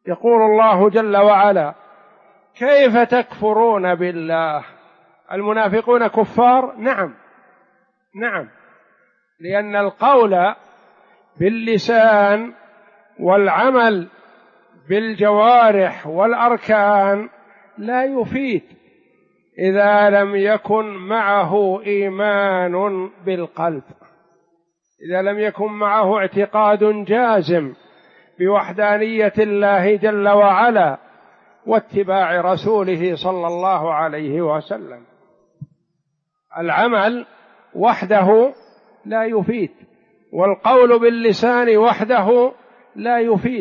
يقول الله جل وعلا: كيف تكفرون بالله؟ المنافقون كفار؟ نعم، نعم، لأن القول باللسان والعمل بالجوارح والأركان لا يفيد إذا لم يكن معه إيمان بالقلب، إذا لم يكن معه اعتقاد جازم بوحدانية الله جل وعلا واتباع رسوله صلى الله عليه وسلم. العمل وحده لا يفيد، والقول باللسان وحده لا يفيد،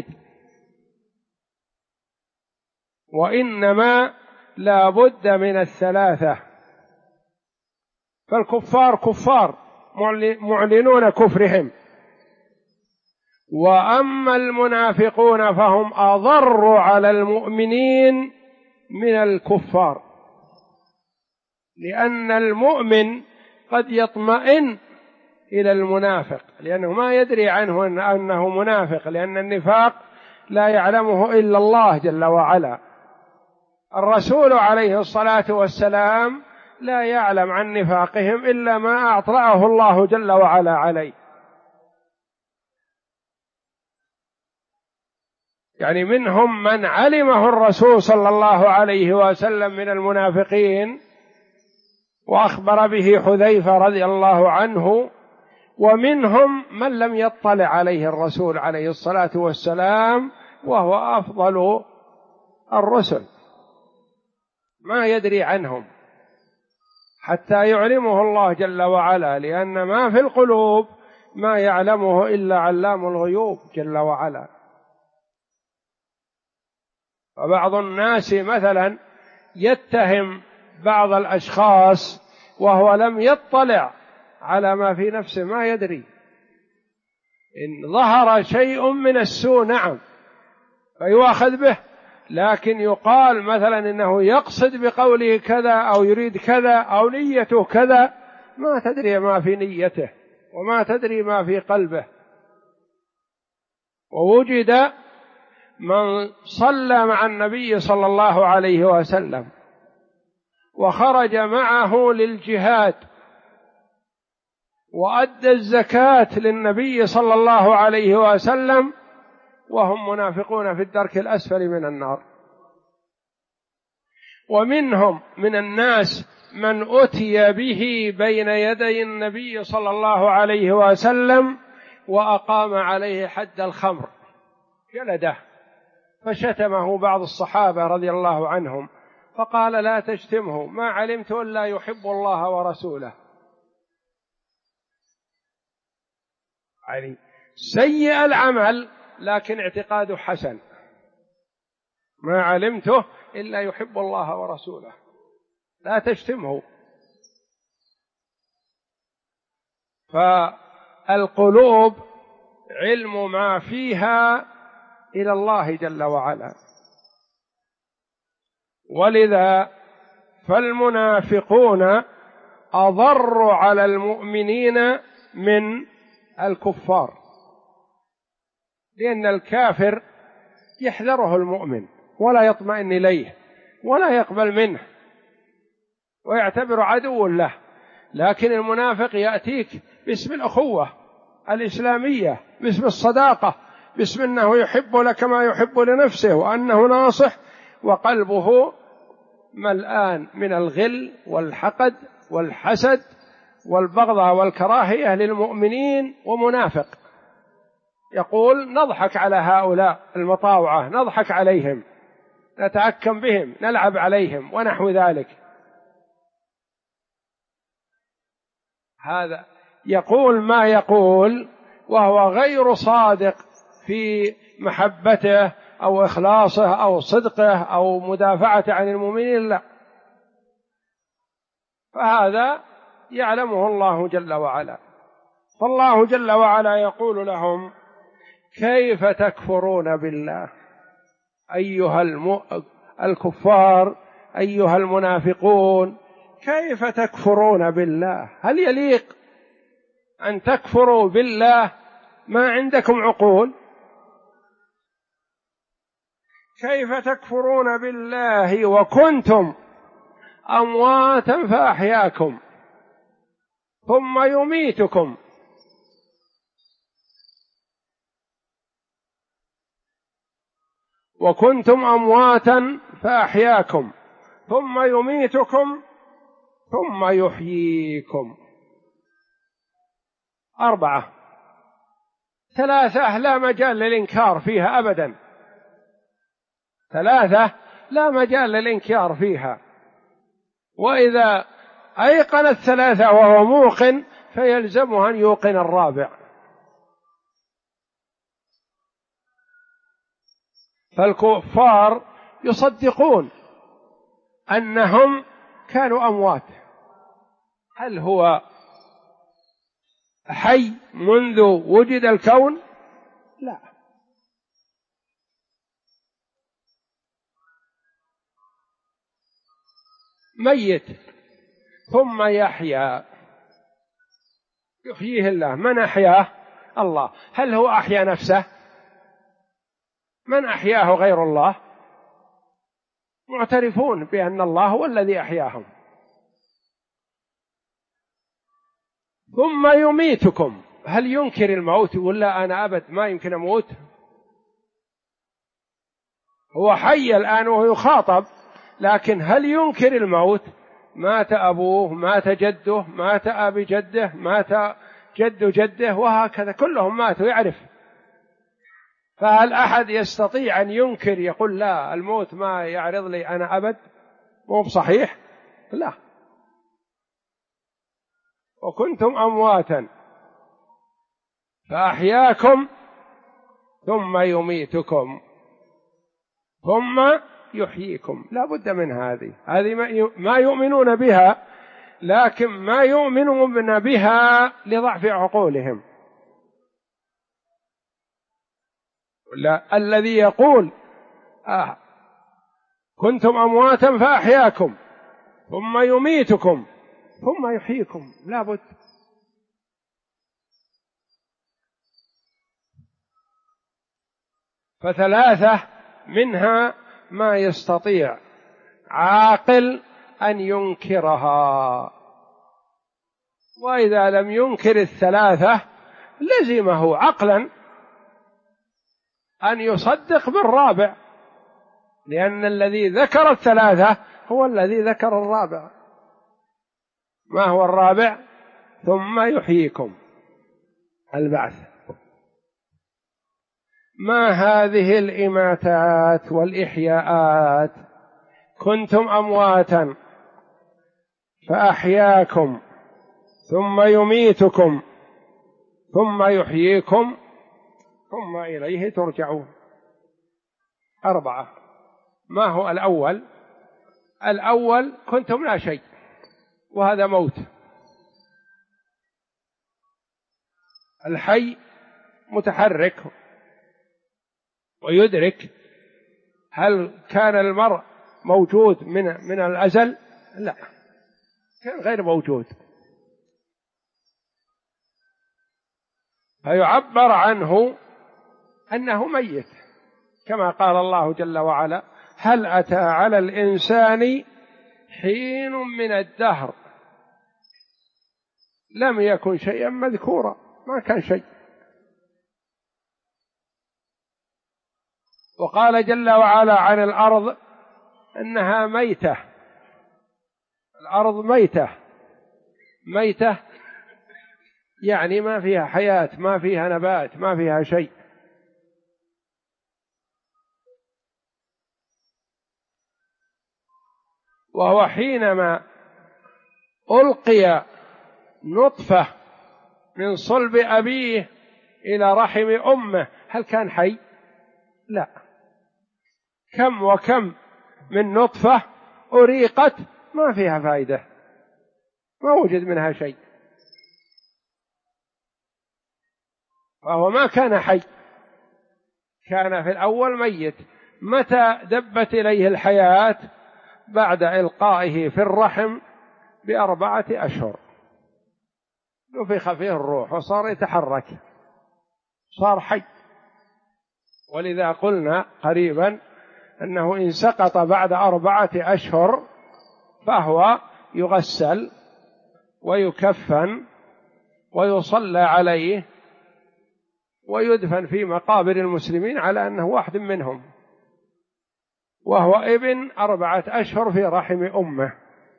وإنما لا بد من الثلاثة. فالكفار كفار معلنون كفرهم، وأما المنافقون فهم أضر على المؤمنين من الكفار، لأن المؤمن قد يطمئن إلى المنافق لأنه ما يدري عنه أنه منافق، لأن النفاق لا يعلمه إلا الله جل وعلا. الرسول عليه الصلاة والسلام لا يعلم عن نفاقهم إلا ما أطلعه الله جل وعلا عليه. يعني منهم من علمه الرسول صلى الله عليه وسلم من المنافقين وأخبر به حذيفة رضي الله عنه، ومنهم من لم يطلع عليه الرسول عليه الصلاة والسلام وهو أفضل الرسل، ما يدري عنهم حتى يعلمه الله جل وعلا، لأن ما في القلوب ما يعلمه إلا علام الغيوب جل وعلا. فبعض الناس مثلا يتهم بعض الأشخاص وهو لم يطلع على ما في نفسه، ما يدري. إن ظهر شيء من السوء نعم فيؤخذ به، لكن يقال مثلا إنه يقصد بقوله كذا أو يريد كذا أو نيته كذا، ما تدري ما في نيته وما تدري ما في قلبه. ووجد من صلى مع النبي صلى الله عليه وسلم وخرج معه للجهاد وأدى الزكاة للنبي صلى الله عليه وسلم وهم منافقون في الدرك الأسفل من النار. ومنهم من الناس من أتي به بين يدي النبي صلى الله عليه وسلم وأقام عليه حد الخمر، جلده، فشتمه بعض الصحابة رضي الله عنهم فقال: لا تشتمه، ما علمت إلا يحب الله ورسوله. يعني سيء العمل لكن اعتقاده حسن، ما علمته إلا يحب الله ورسوله، لا تشتمه. فالقلوب علم ما فيها إلى الله جل وعلا، ولذا فالمنافقون أضر على المؤمنين من الكفار، لأن الكافر يحذره المؤمن ولا يطمئن إليه ولا يقبل منه ويعتبر عدو له، لكن المنافق يأتيك باسم الأخوة الإسلامية، باسم الصداقة، باسم أنه يحب لك ما يحب لنفسه وأنه ناصح، وقلبه ملآن من الغل والحقد والحسد والبغضاء والكراهية للمؤمنين، ومنافق يقول: نضحك على هؤلاء المطاوعة، نضحك عليهم، نتعكم بهم، نلعب عليهم ونحو ذلك. هذا يقول ما يقول وهو غير صادق في محبته أو إخلاصه أو صدقه أو مدافعته عن المؤمنين، لا، فهذا يعلمه الله جل وعلا. فالله جل وعلا يقول لهم: كيف تكفرون بالله؟ أيها الكفار، أيها المنافقون، كيف تكفرون بالله؟ هل يليق أن تكفروا بالله؟ ما عندكم عقول؟ كيف تكفرون بالله وكنتم أمواتا فأحياكم ثم يميتكم وكنتم أمواتا فأحياكم ثم يميتكم ثم يحييكم. 4. 3 لا مجال للإنكار فيها أبدا. 3 لا مجال للإنكار فيها، وإذا أيقن 3 وهو موقن فيلزمه أن يوقن 4. فالكفار يصدقون أنهم كانوا أموات. هل هو حي منذ وجد الكون؟ لا، ميت ثم يحيا، يحييه الله. من أحياه؟ الله. هل هو أحيا نفسه؟ من أحياه غير الله؟ معترفون بأن الله هو الذي أحياهم. ثم يميتكم. هل ينكر الموت؟ يقول لا أنا أبد ما يمكن أموت؟ هو حي الآن وهو يخاطب، لكن هل ينكر الموت؟ مات أبوه، مات جده، مات أبي جده، مات جد جده، وهكذا كلهم ماتوا يعرف. فهل أحد يستطيع أن ينكر يقول لا الموت ما يعرض لي أنا أبد؟ مو بصحيح. لا. وكنتم أمواتا فأحياكم ثم يميتكم ثم يحييكم. لا بد من هذه ما يؤمنون بها، لكن ما يؤمنون بها لضعف عقولهم. لا، الذي يقول كنتم أمواتا فأحياكم ثم يميتكم ثم يحييكم لا بد. ف3 منها ما يستطيع عاقل أن ينكرها، وإذا لم ينكر 3 لزمه عقلا أن يصدق بال4، لأن الذي ذكر 3 هو الذي ذكر 4. ما هو 4؟ ثم يحييكم، البعث. ما هذه الإماتات والإحياءات؟ كنتم أمواتا فأحياكم ثم يميتكم ثم يحييكم ثم إليه ترجعون. 4. ما هو الأول؟ الأول كنتم لا شيء، وهذا موت. الحي متحرك ويدرك. هل كان المرء موجود من الأزل؟ لا، كان غير موجود. فيعبر عنه أنه ميت، كما قال الله جل وعلا: هل أتى على الإنسان حين من الدهر لم يكن شيئا مذكورا. ما كان شيء. وقال جل وعلا عن الأرض أنها ميتة. الأرض ميتة، ميتة يعني ما فيها حياة، ما فيها نبات، ما فيها شيء. وهو حينما ألقي نطفة من صلب أبيه إلى رحم أمه، هل كان حي؟ لا. كم وكم من نطفة أريقت ما فيها فائدة، ما وجد منها شيء، فهو ما كان حي، كان في الأول ميت. متى دبت إليه الحياة؟ بعد إلقائه في الرحم ب4 أشهر نفخ فيه الروح وصار يتحرك، صار حي. ولذا قلنا قريبا أنه إن سقط بعد 4 أشهر فهو يغسل ويكفن ويصلى عليه ويدفن في مقابر المسلمين على أنه واحد منهم، وهو ابن 4 أشهر في رحم أمه،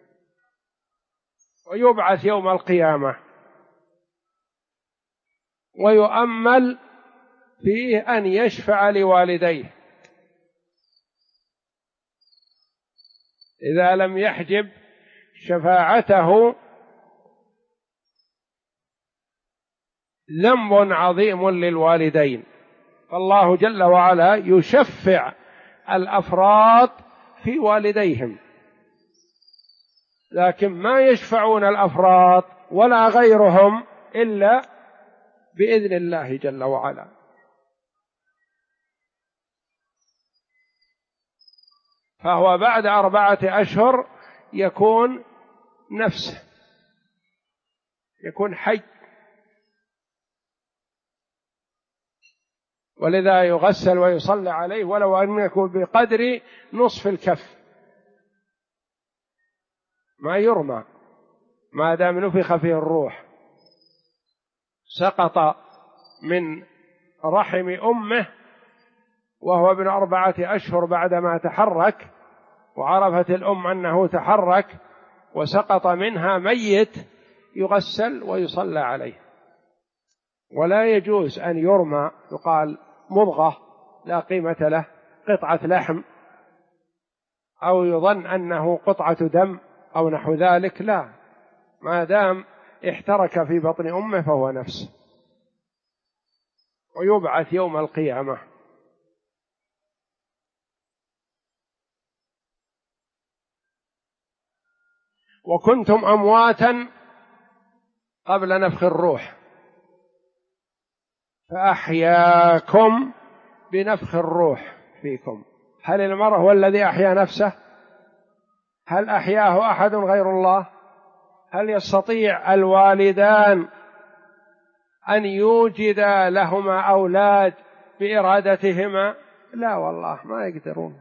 ويبعث يوم القيامة ويؤمل فيه أن يشفع لوالديه، إذا لم يحجب شفاعته ذنب عظيم للوالدين، فالله جل وعلا يشفع الأفراد في والديهم، لكن ما يشفعون الأفراد ولا غيرهم إلا بإذن الله جل وعلا. فهو بعد 4 أشهر يكون نفسه، يكون حي، ولذا يغسل ويصلى عليه ولو أن يكون بقدر نصف الكف، ما يرمى ما دام نفخ فيه الروح، سقط من رحم أمه وهو ابن 4 أشهر بعدما تحرك، وعرفت الأم أنه تحرك وسقط منها ميت، يغسل ويصلى عليه، ولا يجوز أن يرمى يقال مضغة لا قيمة له، قطعة لحم، أو يظن أنه قطعة دم أو نحو ذلك، لا، ما دام احترك في بطن أمه فهو نفس، ويبعث يوم القيامة. وكنتم أمواتا قبل نفخ الروح فأحياكم بنفخ الروح فيكم. هل المرء هو الذي أحيا نفسه؟ هل أحياه أحد غير الله؟ هل يستطيع الوالدان أن يوجدا لهما أولاد بإرادتهما؟ لا والله، ما يقدرون.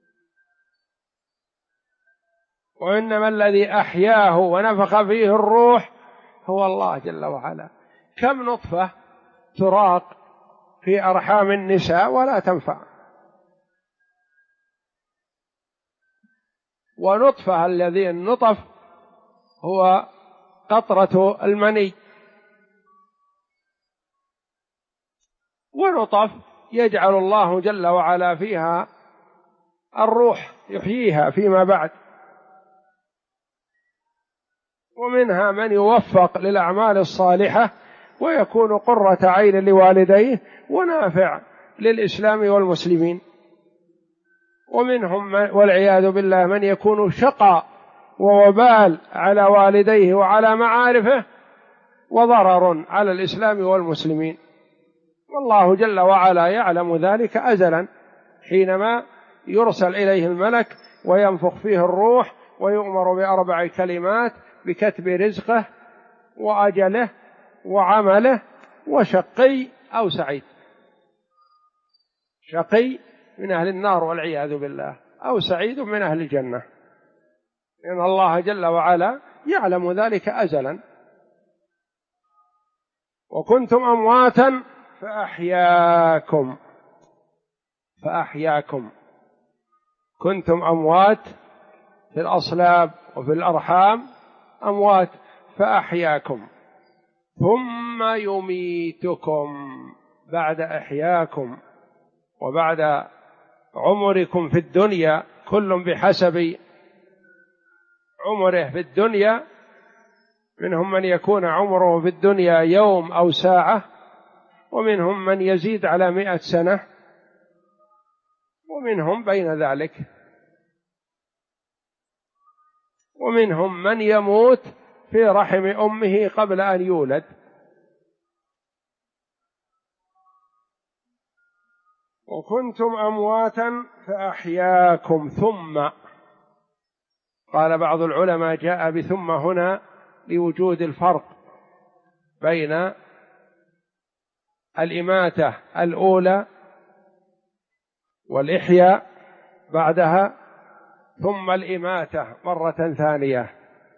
وإنما الذي أحياه ونفخ فيه الروح هو الله جل وعلا. كم نطفة تراق في أرحام النساء ولا تنفع، ونطفة الذي النطف هو قطرة المني، ونطف يجعل الله جل وعلا فيها الروح يحييها فيما بعد. ومنها من يوفق للأعمال الصالحة ويكون قرة عين لوالديه ونافع للإسلام والمسلمين، ومنهم والعياذ بالله من يكون شقى ووبال على والديه وعلى معارفه وضرر على الإسلام والمسلمين، والله جل وعلا يعلم ذلك أزلا حينما يرسل إليه الملك وينفخ فيه الروح ويؤمر ب4 كلمات بكتب رزقه وأجله وعمله وشقي أو سعيد، شقي من أهل النار والعياذ بالله أو سعيد من أهل الجنة، لأن الله جل وعلا يعلم ذلك أزلا. وكنتم أمواتا فأحياكم، كنتم أموات في الأصلاب وفي الأرحام أموات فأحياكم، ثم يميتكم بعد إحياكم وبعد عمركم في الدنيا، كل بحسب عمره في الدنيا، منهم من يكون عمره في الدنيا يوم أو ساعة، ومنهم من يزيد على 100 سنة، ومنهم بين ذلك، ومنهم من يموت في رحم أمه قبل أن يولد. وكنتم أمواتا فأحياكم. ثم قال بعض العلماء جاء بثم هنا لوجود الفرق بين الإماتة الأولى والإحياء بعدها ثم الإماتة مرة ثانية.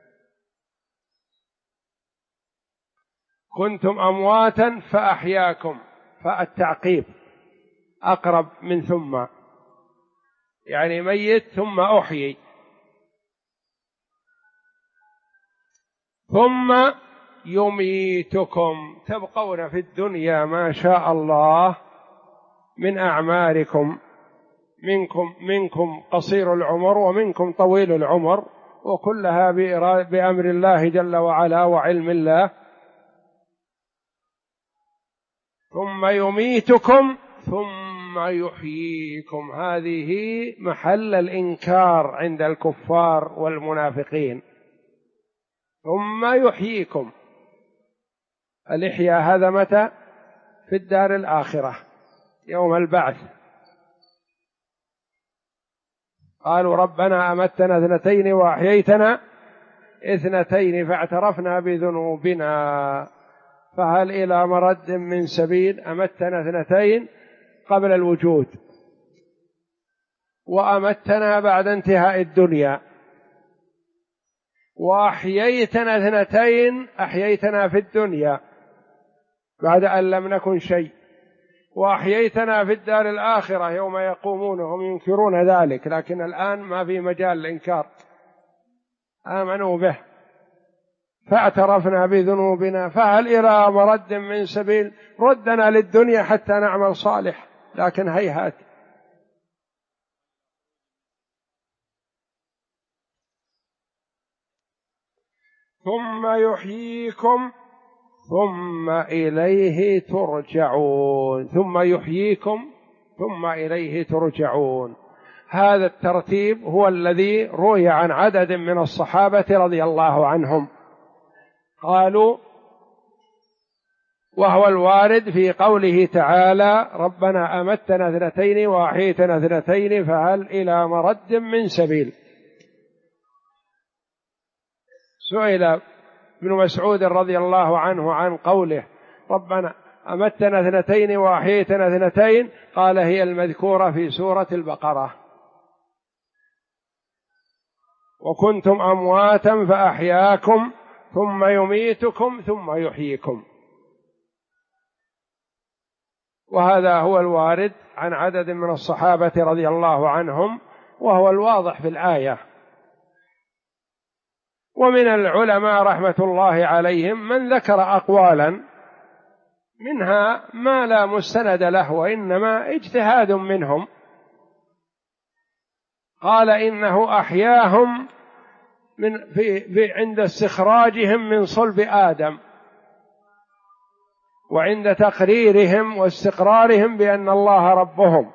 كنتم أمواتا فأحياكم، فالتعقيب أقرب من ثم، يعني ميت ثم أحيي. ثم يميتكم، تبقون في الدنيا ما شاء الله من أعماركم، منكم قصير العمر ومنكم طويل العمر، وكلها بأمر الله جل وعلا وعلم الله. ثم يميتكم ثم يحييكم، هذه محل الإنكار عند الكفار والمنافقين. ثم يحييكم، الإحياء هذا متى؟ في الدار الآخرة يوم البعث. قالوا ربنا أمتنا 2 وأحييتنا 2 فاعترفنا بذنوبنا فهل إلى مرد من سبيل. أمتنا 2 قبل الوجود، وأمتنا بعد انتهاء الدنيا، وأحييتنا 2 أحييتنا في الدنيا بعد أن لم نكن شيء، وأحييتنا في الدار الآخرة يوم يقومون هم ينكرون ذلك، لكن الآن ما في مجال الإنكار، آمنوا به. فاعترفنا بذنوبنا فهل إلى مرد من سبيل، ردنا للدنيا حتى نعمل صالح، لكن هيهات. ثم يحييكم ثم إليه ترجعون، ثم يحييكم ثم إليه ترجعون. هذا الترتيب هو الذي روي عن عدد من الصحابة رضي الله عنهم، قالوا وهو الوارد في قوله تعالى ربنا أمتنا 2 وأحييتنا 2 فهل إلى مرد من سبيل. سئل ابن مسعود رضي الله عنه عن قوله ربنا أمتنا 2 وأحييتنا 2، قال هي المذكورة في سورة البقرة، وكنتم أمواتا فأحياكم ثم يميتكم ثم يحييكم. وهذا هو الوارد عن عدد من الصحابة رضي الله عنهم، وهو الواضح في الآية. ومن العلماء رحمة الله عليهم من ذكر أقوالا منها ما لا مستند له وإنما اجتهاد منهم، قال إنه أحياهم عند استخراجهم من صلب آدم، وعند تقريرهم واستقرارهم بأن الله ربهم،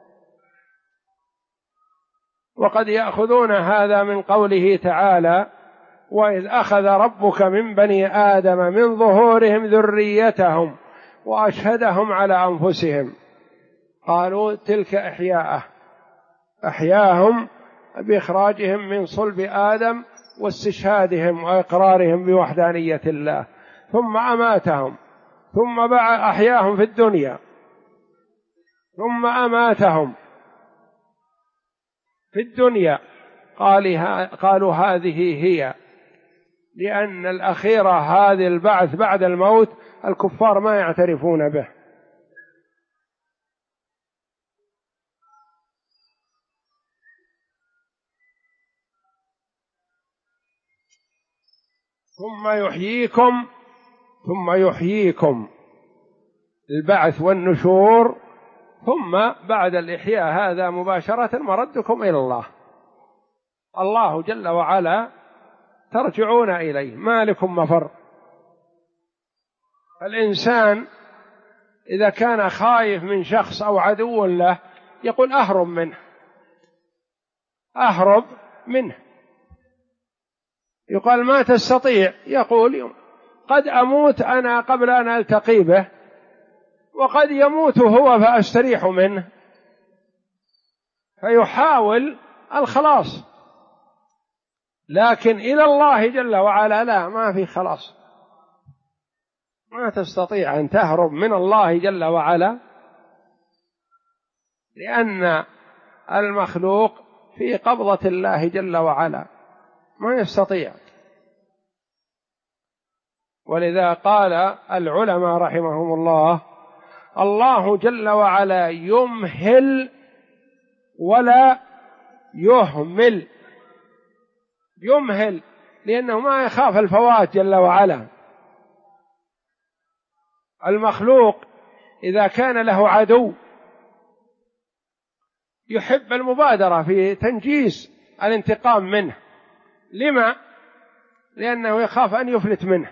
وقد يأخذون هذا من قوله تعالى وإذ أخذ ربك من بني آدم من ظهورهم ذريتهم وأشهدهم على أنفسهم، قالوا تلك أحياهم بإخراجهم من صلب آدم واستشهادهم وإقرارهم بوحدانية الله، ثم أماتهم، ثم أحياهم في الدنيا، ثم أماتهم في الدنيا. قالوا هذه هي، لأن الأخيرة هذه البعث بعد الموت الكفار ما يعترفون به. ثم يحييكم البعث والنشور، ثم بعد الإحياء هذا مباشرة مردكم إلى الله، الله جل وعلا ترجعون إليه، ما لكم مفر. الإنسان إذا كان خايف من شخص أو عدو له يقول أهرب منه، يقال ما تستطيع، يقول قد أموت أنا قبل أن ألتقي به، وقد يموت هو فأستريح منه، فيحاول الخلاص. لكن إلى الله جل وعلا لا، ما في خلاص، ما تستطيع أن تهرب من الله جل وعلا، لأن المخلوق في قبضة الله جل وعلا، ما يستطيع. ولذا قال العلماء رحمهم الله: الله جل وعلا يمهل ولا يهمل. يمهل لأنه ما يخاف الفوات جل وعلا. المخلوق إذا كان له عدو يحب المبادرة في تنجيز الانتقام منه. لما؟ لأنه يخاف أن يفلت منه،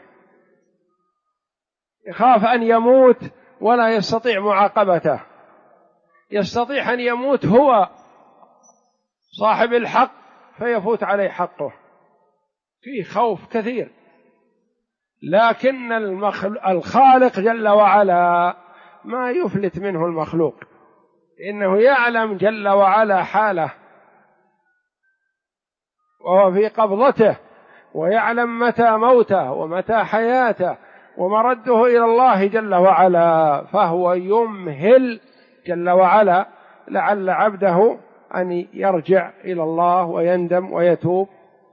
يخاف أن يموت ولا يستطيع معاقبته. يستطيع أن يموت هو صاحب الحق فيفوت عليه حقه، فيه خوف كثير. لكن الخالق جل وعلا ما يفلت منه المخلوق، إنه يعلم جل وعلا حاله وهو في قبضته، ويعلم متى موته ومتى حياته ومرده إلى الله جل وعلا، فهو يمهل جل وعلا لعل عبده أن يرجع إلى الله ويندم ويتوب.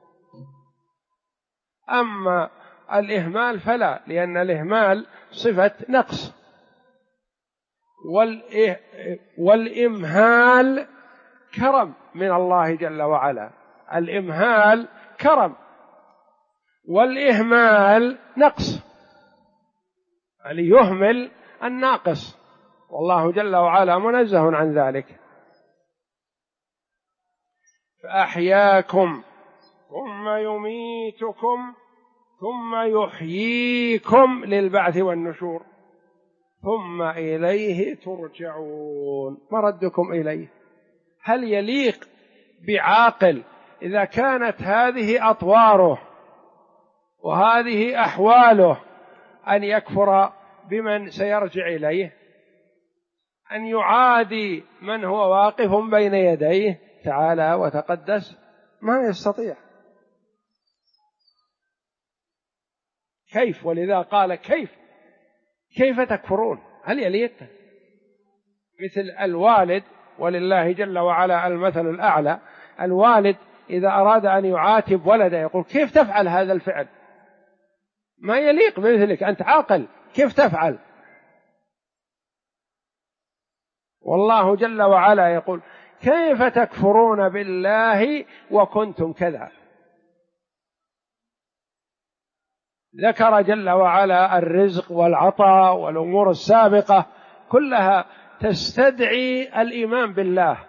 أما الإهمال فلا، لأن الإهمال صفة نقص، والإمهال كرم من الله جل وعلا. الإمهال كرم، والإهمال نقص، يعني يهمل الناقص، والله جل وعلا منزه عن ذلك. فأحياكم ثم يميتكم ثم يحييكم للبعث والنشور ثم إليه ترجعون. مردكم إليه. هل يليق بعاقل إذا كانت هذه أطواره وهذه أحواله أن يكفر بمن سيرجع إليه، أن يعادي من هو واقف بين يديه تعالى وتقدس؟ ما يستطيع. كيف؟ ولذا قال كيف تكفرون؟ هل يليق؟ مثل الوالد، ولله جل وعلا المثل الأعلى. الوالد إذا أراد أن يعاتب ولده يقول: كيف تفعل هذا الفعل؟ ما يليق بمثلك، أنت عاقل، كيف تفعل؟ والله جل وعلا يقول: كيف تكفرون بالله وكنتم كذا. ذكر جل وعلا الرزق والعطاء والأمور السابقة كلها تستدعي الإيمان بالله.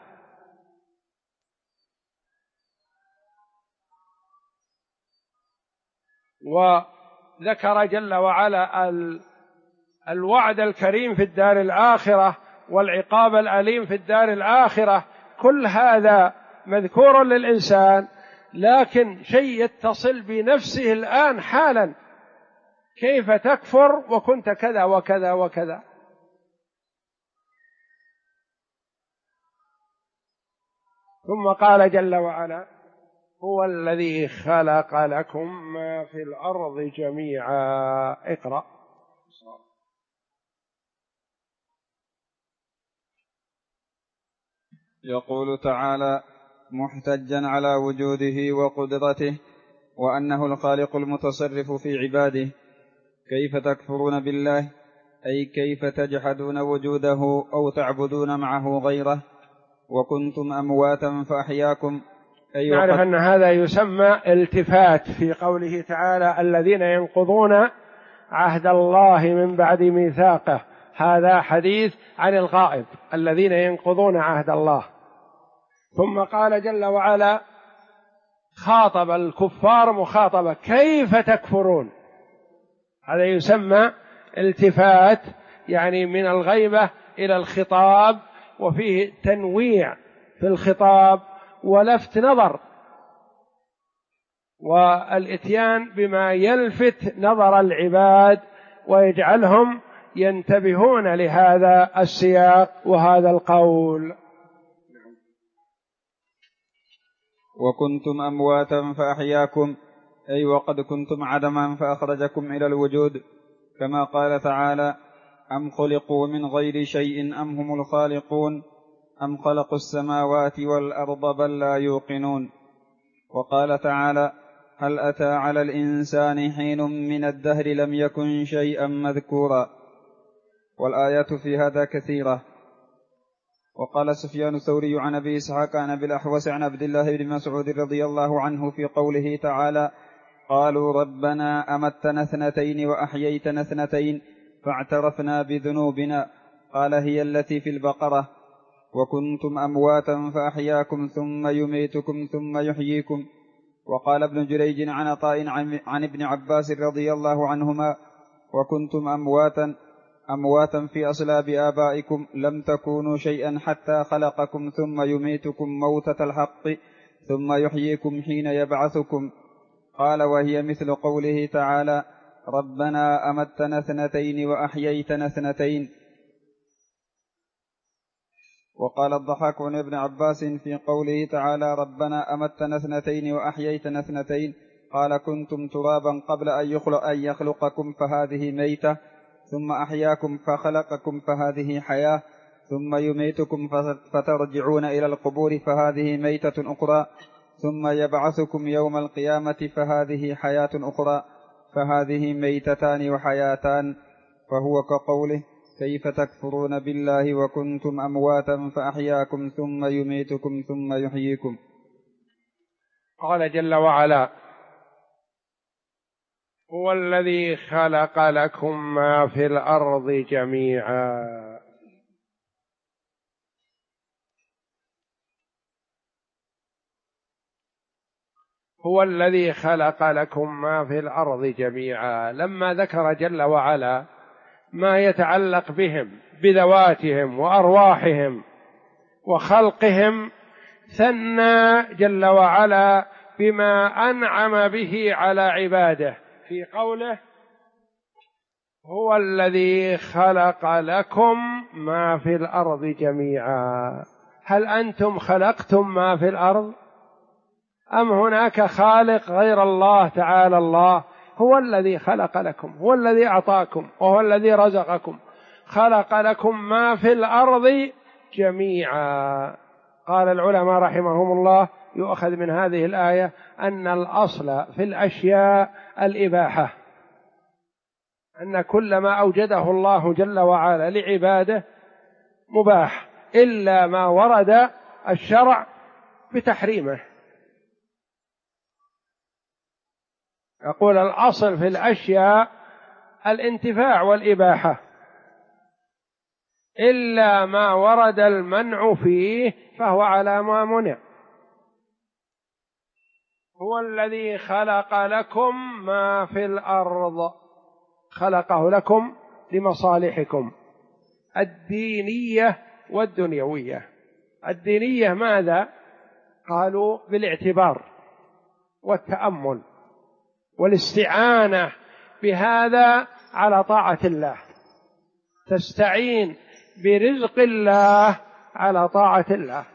وذكر جل وعلا الوعد الكريم في الدار الآخرة والعقاب الأليم في الدار الآخرة. كل هذا مذكور للإنسان، لكن شيء يتصل بنفسه الآن حالا: كيف تكفر وكنت كذا وكذا وكذا. ثم قال جل وعلا: هو الذي خلق لكم ما في الأرض جميعا. اقرأ. يقول تعالى محتجا على وجوده وقدرته وأنه الخالق المتصرف في عباده: كيف تكفرون بالله، أي كيف تجحدون وجوده أو تعبدون معه غيره، وكنتم أمواتا فأحياكم. نعرف أن هذا يسمى التفات في قوله تعالى: الذين ينقضون عهد الله من بعد ميثاقه. هذا حديث عن الغائب، الذين ينقضون عهد الله. ثم قال جل وعلا خاطب الكفار مخاطبة: كيف تكفرون. هذا يسمى التفات، يعني من الغيبة إلى الخطاب، وفيه تنويع في الخطاب ولفت نظر، والإتيان بما يلفت نظر العباد ويجعلهم ينتبهون لهذا السياق وهذا القول. وكنتم أمواتا فأحياكم، أي وقد كنتم عدما فأخرجكم إلى الوجود، كما قال تعالى: أم خلقوا من غير شيء أم هم الخالقون أم خلقوا السماوات والأرض بل لا يوقنون. وقال تعالى هل أتى على الإنسان حين من الدهر لم يكن شيئا مذكورا. والآيات في هذا كثيرة. وقال سفيان الثوري عن أبي إسحاق عن أبي الأحوص عن عبد الله بن مسعود رضي الله عنه في قوله تعالى قالوا ربنا أمتنا اثنتين وأحييتنا اثنتين فاعترفنا بذنوبنا. قال هي التي في البقرة وكنتم أمواتا فأحياكم ثم يميتكم ثم يحييكم. وقال ابن جريج عن عطاء عن ابن عباس رضي الله عنهما وكنتم أمواتا في أصلاب آبائكم لم تكونوا شيئا حتى خلقكم ثم يميتكم موتة الحق ثم يحييكم حين يبعثكم. قال وهي مثل قوله تعالى ربنا أمتنا اثنتين وأحييتنا اثنتين. وقال الضحاك عن ابن عباس في قوله تعالى ربنا أمتنا اثنتين وأحييتنا اثنتين قال كنتم ترابا قبل أن يخلقكم فهذه ميتة ثم أحياكم فخلقكم فهذه حياة ثم يميتكم فترجعون إلى القبور فهذه ميتة أخرى ثم يبعثكم يوم القيامة فهذه حياة أخرى فهذه ميتتان وحياتان. فهو كقوله كيف تكفرون بالله وكنتم أمواتا فأحياكم ثم يميتكم ثم يحييكم. قال جل وعلا هو الذي خلق لكم ما في الأرض جميعا. هو الذي خلق لكم ما في الأرض جميعا. لما ذكر جل وعلا ما يتعلق بهم بذواتهم وأرواحهم وخلقهم ثنى جل وعلا بما أنعم به على عباده في قوله هو الذي خلق لكم ما في الأرض جميعا. هل أنتم خلقتم ما في الأرض أم هناك خالق غير الله تعالى الله؟ هو الذي خلق لكم، هو الذي أعطاكم وهو الذي رزقكم. خلق لكم ما في الأرض جميعا. قال العلماء رحمهم الله يؤخذ من هذه الآية أن الأصل في الأشياء الإباحة، أن كل ما أوجده الله جل وعلا لعباده مباح إلا ما ورد الشرع بتحريمه. يقول الأصل في الأشياء الانتفاع والإباحة إلا ما ورد المنع فيه فهو على ما منع. هو الذي خلق لكم ما في الأرض، خلقه لكم لمصالحكم الدينية والدنيوية. الدينية ماذا؟ قالوا بالاعتبار والتأمل والاستعانة بهذا على طاعة الله، تستعين برزق الله على طاعة الله.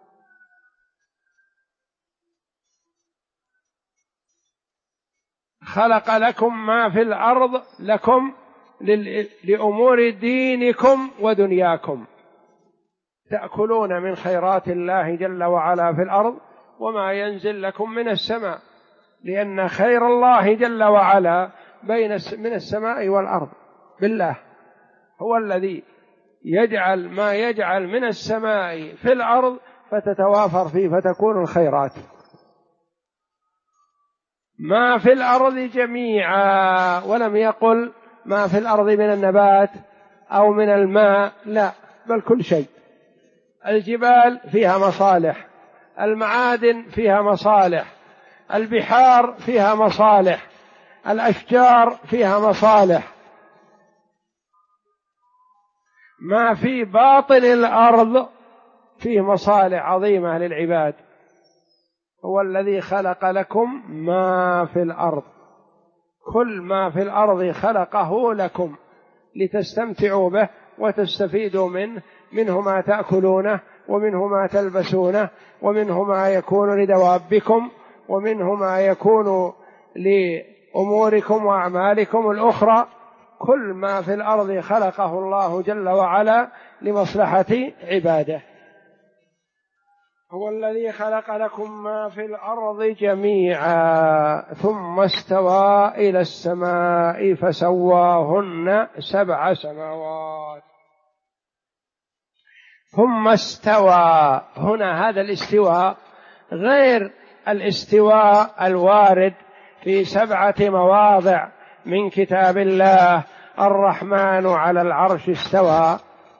خلق لكم ما في الأرض لكم لأمور دينكم ودنياكم، تأكلون من خيرات الله جل وعلا في الأرض وما ينزل لكم من السماء، لأن خير الله جل وعلا من السماء والأرض بالله. هو الذي يجعل ما يجعل من السماء في الأرض فتتوافر فيه فتكون الخيرات. ما في الأرض جميعا، ولم يقل ما في الأرض من النبات أو من الماء، لا، بل كل شيء. الجبال فيها مصالح، المعادن فيها مصالح، البحار فيها مصالح، الأشجار فيها مصالح. ما في باطن الأرض فيه مصالح عظيمة للعباد. هو الذي خلق لكم ما في الأرض، كل ما في الأرض خلقه لكم لتستمتعوا به وتستفيدوا منه. منه ما تأكلونه، ومنه ما تلبسونه، ومنه ما يكون لدوابكم، ومنه ما يكون لأموركم وأعمالكم الأخرى. كل ما في الأرض خلقه الله جل وعلا لمصلحة عباده. هو الذي خلق لكم ما في الأرض جميعا ثم استوى إلى السماء فسواهن 7 سماوات. ثم استوى هنا، هذا الاستواء غير الاستواء الوارد في 7 مواضع من كتاب الله. الرحمن على العرش استوى،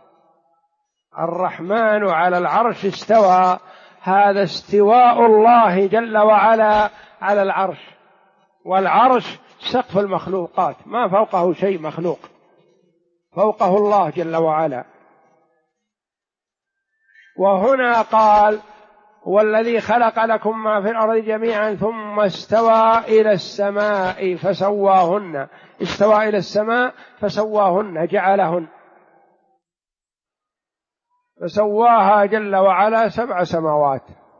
الرحمن على العرش استوى، هذا استواء الله جل وعلا على العرش، والعرش سقف المخلوقات، ما فوقه شيء مخلوق، فوقه الله جل وعلا. وهنا قال هو الذي خلق لكم ما في الأرض جميعا ثم استوى إلى السماء فسواهن، استوى إلى السماء فسواهن، جعلهن، فسواها جل وعلا 7 سماوات،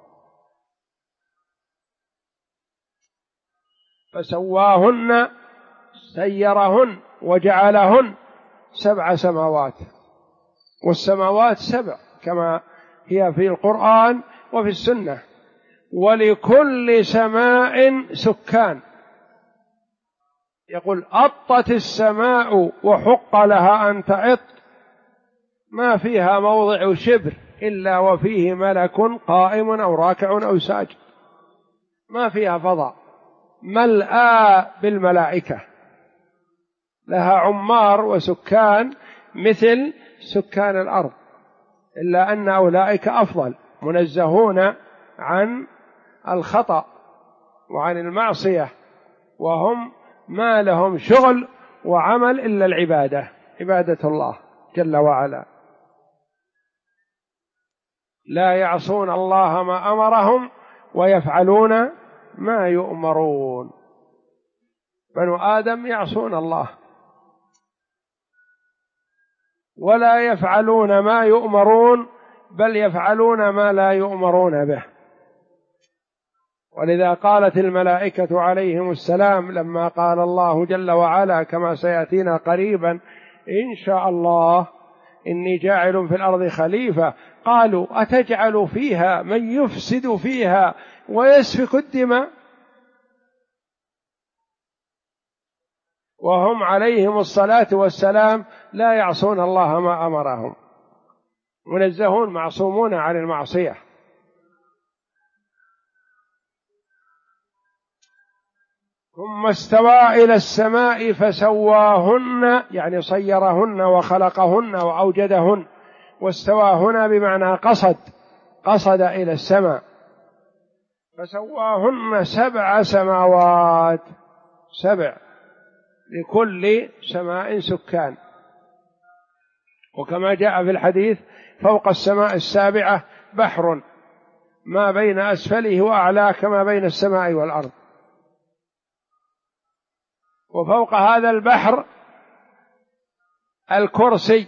فسواهن سيرهن وجعلهن 7 سماوات، والسماوات 7 كما هي في القرآن وفي السنة. ولكل سماء سكان، يقول أطت السماء وحق لها أن تأط، ما فيها موضع شبر إلا وفيه ملك قائم أو راكع أو ساجد، ما فيها فضاء، ملأى بالملائكة، لها عمار وسكان مثل سكان الأرض، إلا أن أولئك أفضل، منزهون عن الخطأ وعن المعصية، وهم ما لهم شغل وعمل إلا العبادة، عبادة الله جل وعلا، لا يعصون الله ما أمرهم ويفعلون ما يؤمرون. بنو آدم يعصون الله ولا يفعلون ما يؤمرون، بل يفعلون ما لا يؤمرون به. ولذا قالت الملائكة عليهم السلام لما قال الله جل وعلا كما سيأتينا قريبا إن شاء الله إني جاعل في الأرض خليفة، قالوا أتجعل فيها من يفسد فيها ويسفك الدماء وهم عليهم الصلاة والسلام لا يعصون الله ما أمرهم، منزهون معصومون عن المعصية. ثم استوى إلى السماء فسواهن، يعني صيرهن وخلقهن وأوجدهن، واستوى هنا بمعنى قصد إلى السماء، فسواهن 7 سماوات، 7 لكل سماء سكان. وكما جاء في الحديث فوق السماء السابعة بحر ما بين أسفله وأعلاه كما بين السماء والأرض، وفوق هذا البحر الكرسي،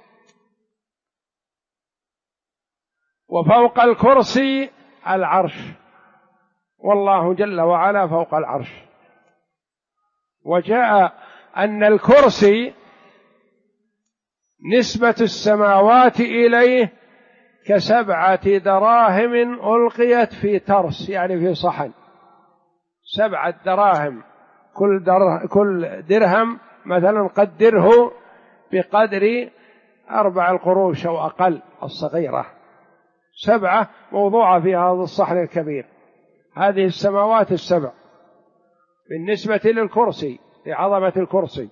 وفوق الكرسي العرش، والله جل وعلا فوق العرش. وجاء أن الكرسي نسبة السماوات إليه ك7 دراهم ألقيت في ترس، يعني في صحن، 7 دراهم، كل درهم مثلا قدره بقدر 4 قروش أو أقل الصغيرة، 7 موضوعة في هذا الصحن الكبير. هذه السماوات ال7 بالنسبة للكرسي، لعظمة الكرسي.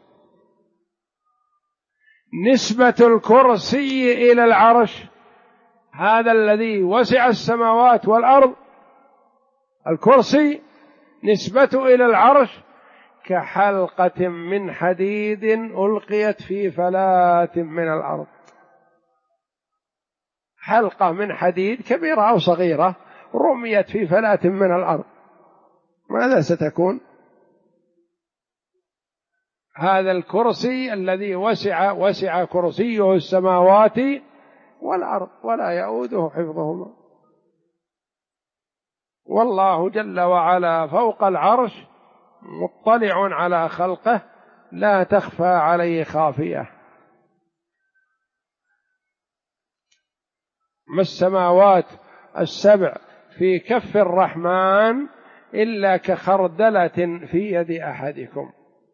نسبة الكرسي إلى العرش، هذا الذي وسع السماوات والأرض، الكرسي نسبته إلى العرش كحلقة من حديد ألقيت في فلاة من الأرض، حلقة من حديد كبيرة أو صغيرة رميت في فلاة من الأرض، ماذا ستكون؟ هذا الكرسي الذي وسع كرسيه السماوات والأرض ولا يؤوده حفظهما، والله جل وعلا فوق العرش مطلع على خلقه لا تخفى عليه خافية. ما السماوات السبع في كف الرحمن إلا كخردلة في يد أحدكم.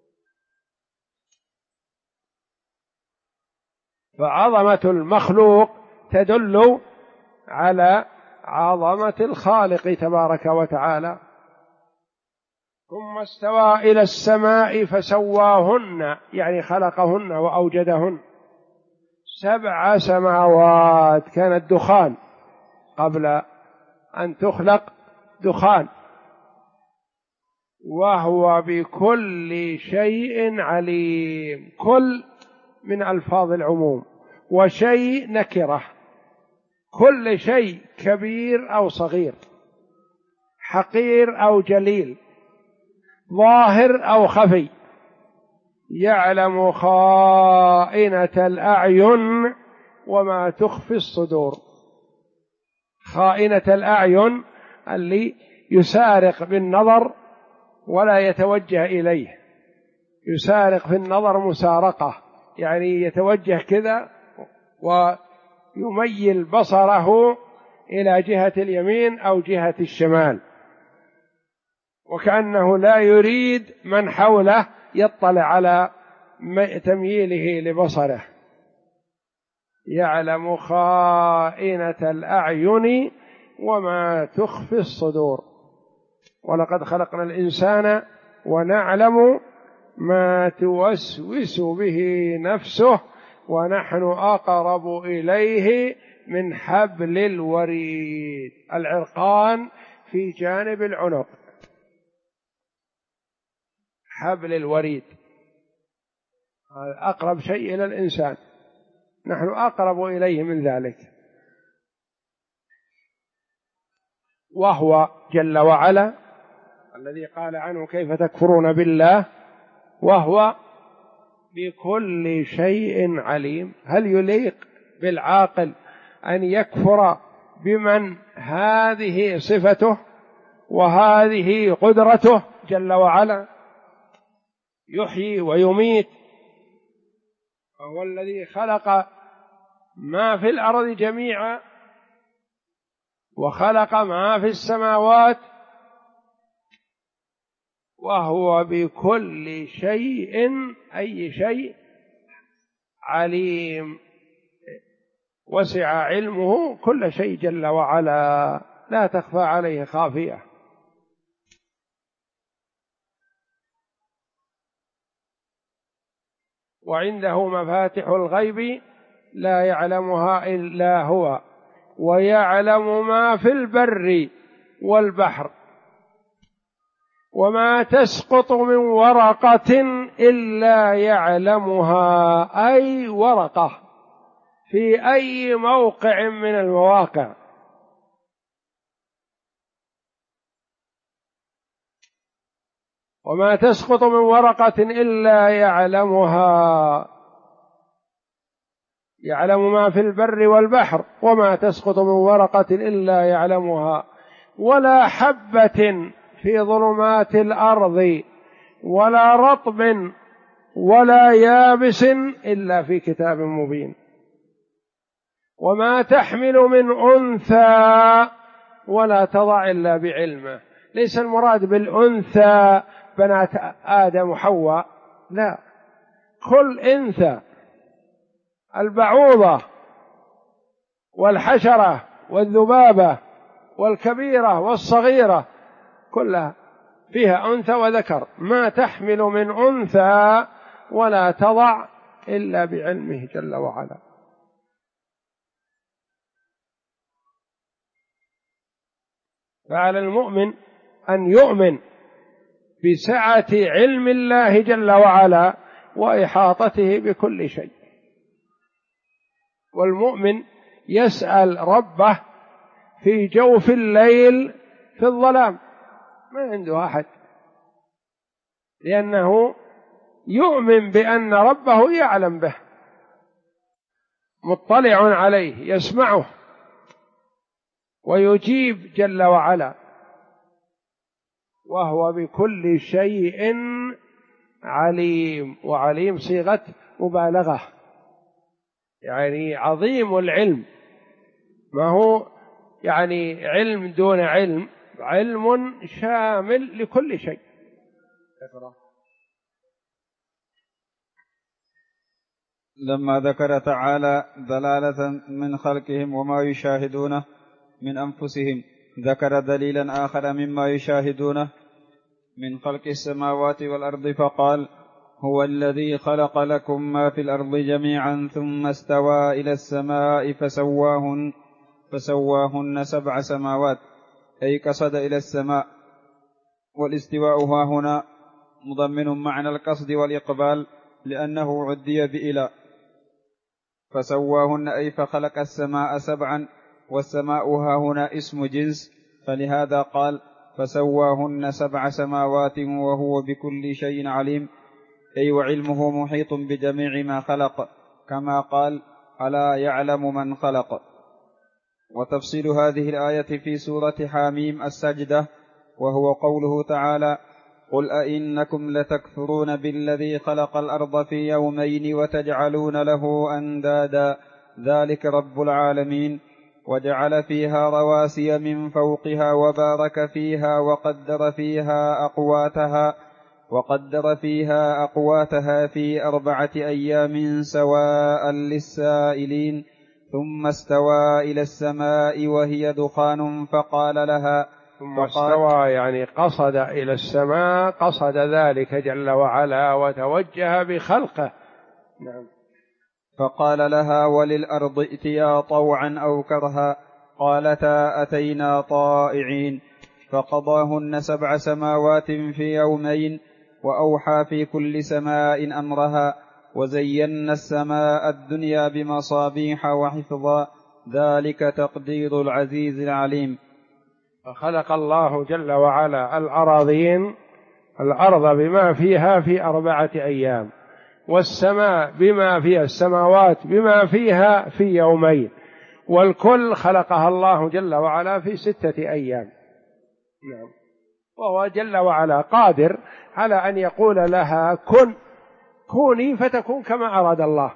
فعظمة المخلوق تدل على عظمة الخالق تبارك وتعالى. ثم استوى إلى السماء فسواهن، يعني خلقهن وأوجدهن. 7 سماوات، كانت دخان قبل أن تخلق دخان. وهو بكل شيء عليم. كل من ألفاظ العموم، وشيء نكرة، كل شيء كبير أو صغير، حقير أو جليل، ظاهر أو خفي. يعلم خائنة الأعين وما تخفي الصدور. خائنة الأعين اللي يسارق بالنظر ولا يتوجه إليه، يسارق في النظر مسارقة، يعني يتوجه كذا ويميل بصره إلى جهة اليمين أو جهة الشمال، وكأنه لا يريد من حوله يطلع على تمييله لبصره. يعلم خائنة الأعين وما تخفي الصدور. ولقد خلقنا الإنسان ونعلم ما توسوس به نفسه ونحن أقرب إليه من حبل الوريد. العرقان في جانب العنق، حبل الوريد أقرب شيء إلى الإنسان، نحن أقرب إليه من ذلك. وهو جل وعلا الذي قال عنه كيف تكفرون بالله وهو بكل شيء عليم. هل يليق بالعاقل أن يكفر بمن هذه صفته وهذه قدرته جل وعلا؟ يحيي ويميت، وهو الذي خلق ما في الأرض جميعا وخلق ما في السماوات، وهو بكل شيء أي شيء عليم. وسع علمه كل شيء جل وعلا، لا تخفى عليه خافية. وعنده مفاتح الغيب لا يعلمها إلا هو، ويعلم ما في البر والبحر، وما تسقط من ورقة إلا يعلمها، أي ورقة في أي موقع من المواقع. وما تسقط من ورقة إلا يعلمها، يعلم ما في البر والبحر، وما تسقط من ورقة إلا يعلمها، ولا حبة في ظلمات الأرض ولا رطب ولا يابس إلا في كتاب مبين. وما تحمل من أنثى ولا تضع إلا بعلمه. ليس المراد بالأنثى بنات آدم وحواء، لا، كل أنثى، البعوضة والحشرة والذبابة والكبيرة والصغيرة كلها فيها أنثى وذكر. ما تحمل من أنثى ولا تضع إلا بعلمه جل وعلا. فعلى المؤمن أن يؤمن بسعة علم الله جل وعلا وإحاطته بكل شيء. والمؤمن يسأل ربه في جوف الليل في الظلام، ما عنده أحد، لأنه يؤمن بأن ربه يعلم به، مطلع عليه، يسمعه ويجيب جل وعلا. وهو بكل شيء عليم. وعليم صيغة مبالغة، يعني عظيم العلم، ما هو يعني علم دون علم، علم شامل لكل شيء. لما ذكر تعالى دلالة من خلقهم وما يشاهدونه من أنفسهم، ذكر دليلا آخر مما يشاهدونه من خلق السماوات والأرض فقال: هو الذي خلق لكم ما في الأرض جميعا ثم استوى إلى السماء فسواهن 7 سماوات، أي قصد إلى السماء. والاستواء ها هنا مضمن معنى القصد والإقبال، لأنه عدي بإلى. فسواهن أي فخلق السماء 7، والسماء ها هنا اسم جنس، فلهذا قال: فسواهن 7 سماوات وهو بكل شيء عليم، أي وعلمه محيط بجميع ما خلق، كما قال: ألا يعلم من خلق. وتفصيل هذه الآية في سورة حاميم السجدة، وهو قوله تعالى: قل أئنكم لتكفرون بالذي خلق الأرض في يومين وتجعلون له أندادا ذلك رب العالمين، وجعل فيها رواسي من فوقها وبارك فيها وقدر فيها أقواتها في 4 أيام سواء للسائلين، ثم استوى إلى السماء وهي دخان فقال لها ثم استوى يعني قصد إلى السماء، قصد ذلك جل وعلا وتوجه بخلقه. نعم. فقال لها وللأرض ائتيا طوعا أو كرها قالتا أتينا طائعين، فقضاهن 7 سماوات في يومين، وأوحى في كل سماء أمرها، وزينا السماء الدنيا بمصابيح وحفظا، ذلك تقدير العزيز العليم. فخلق الله جل وعلا الأرض بما فيها في 4 أيام، والسماء بما فيها، السماوات بما فيها في يومين، والكل خلقها الله جل وعلا في 6 أيام. نعم. وهو جل وعلا قادر على أن يقول لها كوني فتكون كما أراد الله.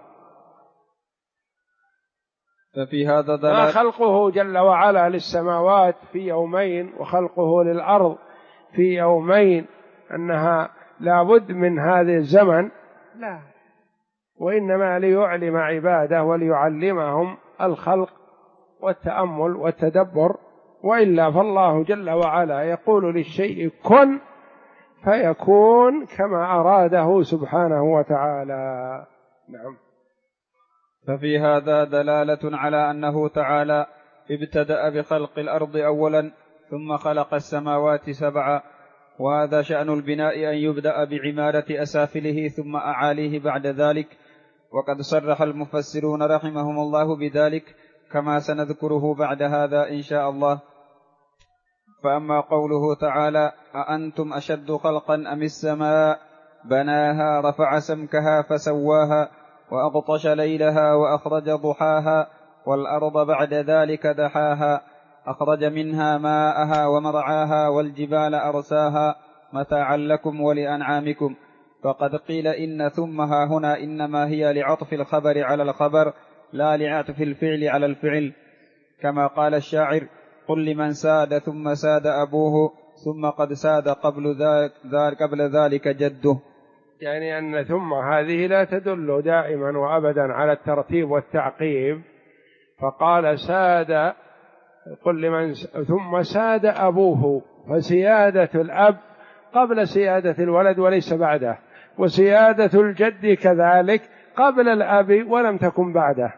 ففي هذا ما خلقه جل وعلا للسماوات في يومين وخلقه للأرض في يومين أنها لابد من هذا الزمن، لا، وإنما ليعلم عباده وليعلمهم الخلق والتأمل والتدبر، وإلا فالله جل وعلا يقول للشيء كن فيكون كما أراده سبحانه وتعالى. نعم. ففي هذا دلالة على أنه تعالى ابتدأ بخلق الأرض أولا ثم خلق السماوات 7، وهذا شأن البناء أن يبدأ بعمارة أسافله ثم أعاليه بعد ذلك، وقد صرح المفسرون رحمهم الله بذلك كما سنذكره بعد هذا إن شاء الله. فأما قوله تعالى: أأنتم أشد خلقا أم السماء بناها رفع سمكها فسواها وأغطش ليلها وأخرج ضحاها والأرض بعد ذلك دحاها أخرج منها ماءها ومرعاها والجبال أرساها متاعا لكم ولأنعامكم. فقد قيل إن ثمها هنا إنما هي لعطف الخبر على الخبر لا لعطف الفعل على الفعل، كما قال الشاعر: قل لمن ساد ثم ساد أبوه ثم قد ساد قبل ذلك جده. يعني أن ثم هذه لا تدل دائما وأبدا على الترتيب والتعقيب، فقال ساد قل لمن ثم ساد أبوه، فسيادة الأب قبل سيادة الولد وليس بعده، وسيادة الجد كذلك قبل الأب ولم تكن بعده.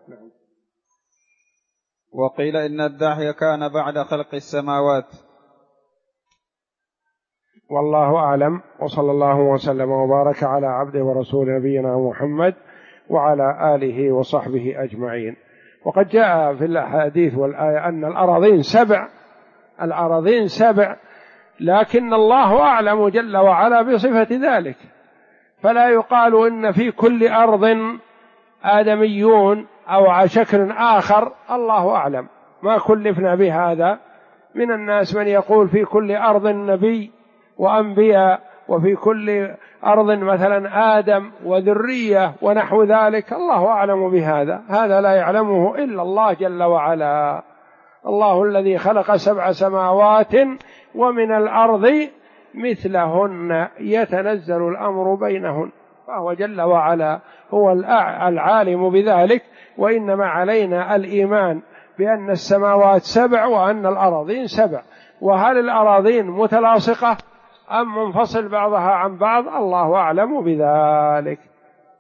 وقيل إن الداعي كان بعد خلق السماوات. والله أعلم، وصلى الله وسلم وبارك على عبده ورسول نبينا محمد وعلى آله وصحبه أجمعين. وقد جاء في الأحاديث والآية أن الأراضين 7، لكن الله أعلم جل وعلا بصفة ذلك، فلا يقال إن في كل أرض آدميون أو على شكل آخر، الله أعلم، ما كلفنا بهذا. من الناس من يقول في كل أرض نبي وأنبياء، وفي كل أرض مثلا آدم وذرية ونحو ذلك، الله أعلم بهذا، هذا لا يعلمه إلا الله جل وعلا. الله الذي خلق 7 سماوات ومن الأرض مثلهن يتنزل الأمر بينهن، فهو جل وعلا هو العالم بذلك، وإنما علينا الإيمان بأن السماوات 7 وأن الأراضين 7. وهل الأراضين متلاصقة أم منفصل بعضها عن بعض؟ الله أعلم بذلك.